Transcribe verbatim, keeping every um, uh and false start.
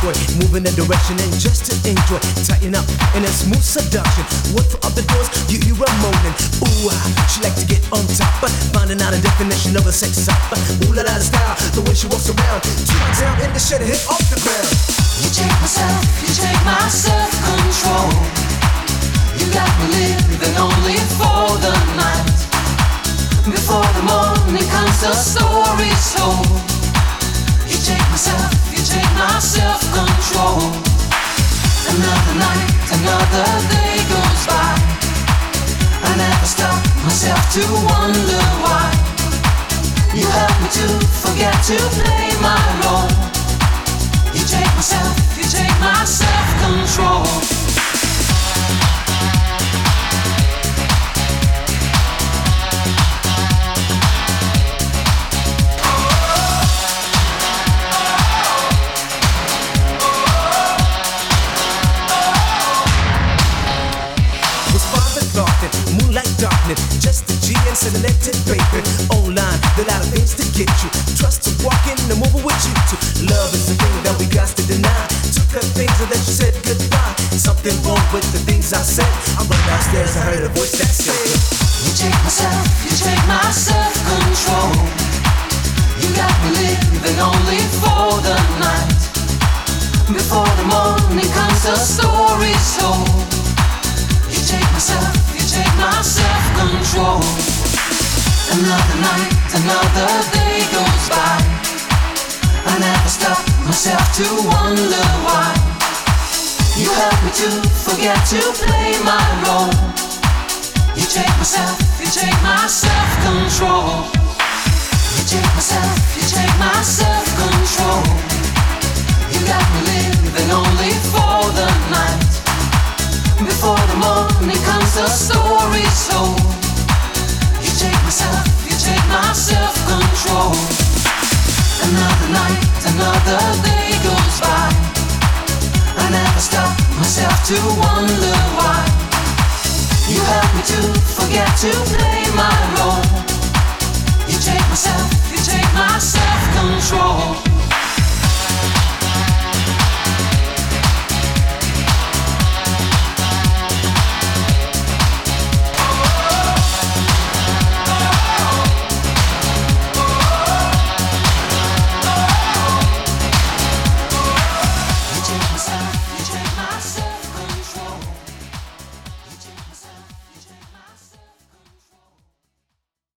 toy, move in a direction and just to enjoy. Tighten up in a smooth seduction. What for other doors, you hear her moaning. Ooh, ah, she like to get on top, but finding out a definition of a sex shop. Ooh la la style, the way she walks around, two down in the shed, hit off the ground. You take myself, you take my self-control. You got me living only for the night. Before the morning comes, the story's told. You take myself, you take my self-control. Another night, another day goes by. I never stop myself to wonder why. You help me to forget to play my role. You take myself, you take my self-control. Moonlight darkness, just a G and selected baby. Online, there are a lot of things to get you. Trust to walk in and move with you too. Love is the thing that we got to deny. Took her things and then she said goodbye. Something wrong with the things I said. I run downstairs and heard a voice that said, you take myself, you take my self-control. You got me living only for the night. Before the morning comes, the story's told. You take myself, you take my self-control. Another night, another day goes by. I never stop myself to wonder why. You help me to forget to play my role. You take myself, you take my self-control. You take myself, you take my self-control. You got me living only for the night. Before the morning comes, the story's told. You take myself, you take my self-control. Another night, another day goes by. I never stop myself to wonder why. You help me to forget to play my role. You take myself, you take my self-control.